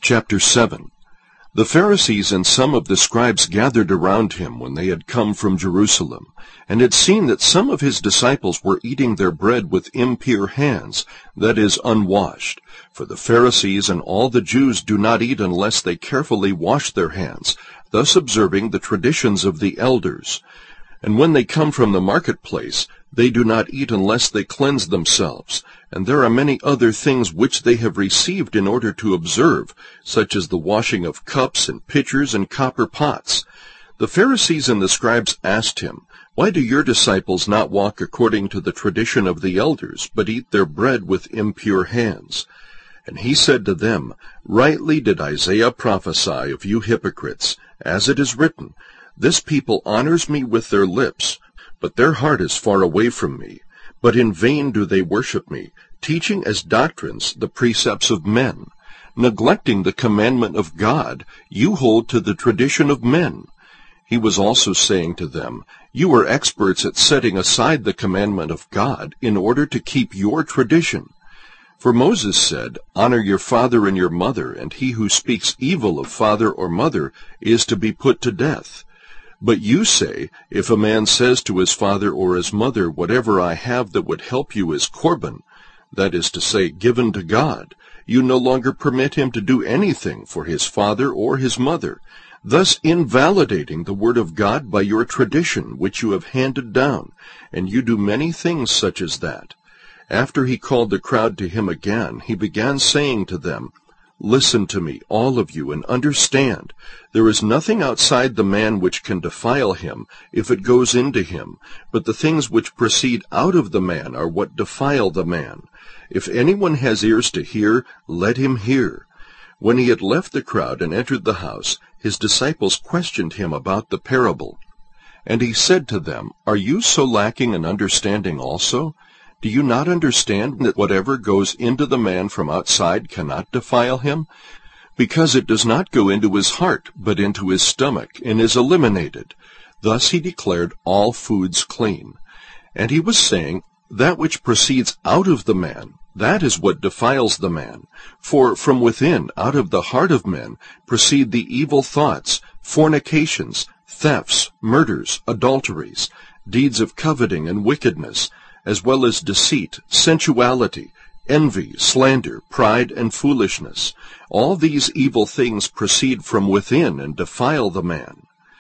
Chapter 7. The Pharisees and some of the scribes gathered around him when they had come from Jerusalem, and had seen that some of his disciples were eating their bread with impure hands, that is, unwashed. For the Pharisees and all the Jews do not eat unless they carefully wash their hands, thus observing the traditions of the elders. And when they come from the marketplace, they do not eat unless they cleanse themselves. And there are many other things which they have received in order to observe, such as the washing of cups and pitchers and copper pots. The Pharisees and the scribes asked him, "Why do your disciples not walk according to the tradition of the elders, but eat their bread with impure hands?" And he said to them, "Rightly did Isaiah prophesy of you hypocrites, as it is written, 'This people honors me with their lips, but their heart is far away from me. But in vain do they worship me, teaching as doctrines the precepts of men. Neglecting the commandment of God, you hold to the tradition of men.'" He was also saying to them, "You are experts at setting aside the commandment of God in order to keep your tradition. For Moses said, 'Honor your father and your mother, and he who speaks evil of father or mother is to be put to death.' But you say, if a man says to his father or his mother, 'Whatever I have that would help you is korban,' that is to say, given to God, you no longer permit him to do anything for his father or his mother, thus invalidating the word of God by your tradition which you have handed down, and you do many things such as that." After he called the crowd to him again, he began saying to them, "Listen to me, all of you, and understand. There is nothing outside the man which can defile him, if it goes into him, but the things which proceed out of the man are what defile the man. If anyone has ears to hear, let him hear." When he had left the crowd and entered the house, his disciples questioned him about the parable. And he said to them, "Are you so lacking in understanding also? Do you not understand that whatever goes into the man from outside cannot defile him? Because it does not go into his heart, but into his stomach, and is eliminated." Thus he declared all foods clean. And he was saying, "That which proceeds out of the man, that is what defiles the man. For from within, out of the heart of men, proceed the evil thoughts, fornications, thefts, murders, adulteries, deeds of coveting and wickedness, as well as deceit, sensuality, envy, slander, pride, and foolishness. All these evil things proceed from within and defile the man."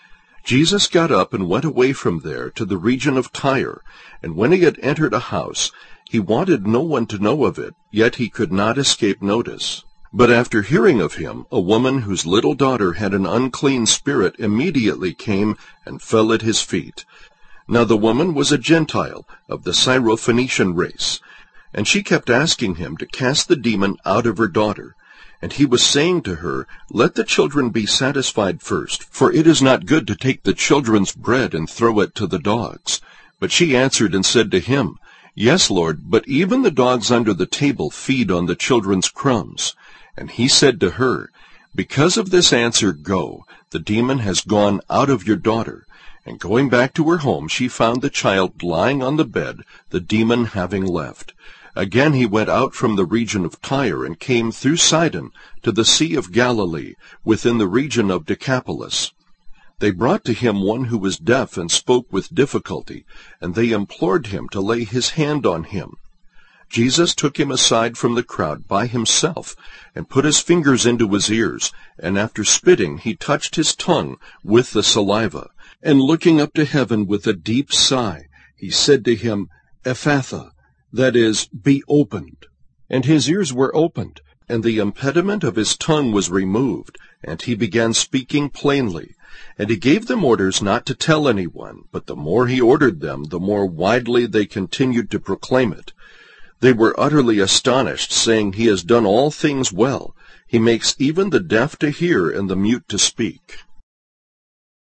Jesus got up and went away from there to the region of Tyre, and when he had entered a house, he wanted no one to know of it, yet he could not escape notice. But after hearing of him, a woman whose little daughter had an unclean spirit immediately came and fell at his feet. Now the woman was a Gentile of the Syrophoenician race, and she kept asking him to cast the demon out of her daughter. And he was saying to her, "Let the children be satisfied first, for it is not good to take the children's bread and throw it to the dogs." But she answered and said to him, "Yes, Lord, but even the dogs under the table feed on the children's crumbs." And he said to her, "Because of this answer, go, the demon has gone out of your daughter." And going back to her home, she found the child lying on the bed, the demon having left. Again he went out from the region of Tyre and came through Sidon to the Sea of Galilee, within the region of Decapolis. They brought to him one who was deaf and spoke with difficulty, and they implored him to lay his hand on him. Jesus took him aside from the crowd by himself, and put his fingers into his ears, and after spitting he touched his tongue with the saliva. And looking up to heaven with a deep sigh, he said to him, "Ephphatha," that is, "be opened." And his ears were opened, and the impediment of his tongue was removed, and he began speaking plainly. And he gave them orders not to tell anyone, but the more he ordered them, the more widely they continued to proclaim it. They were utterly astonished, saying, "He has done all things well. He makes even the deaf to hear and the mute to speak."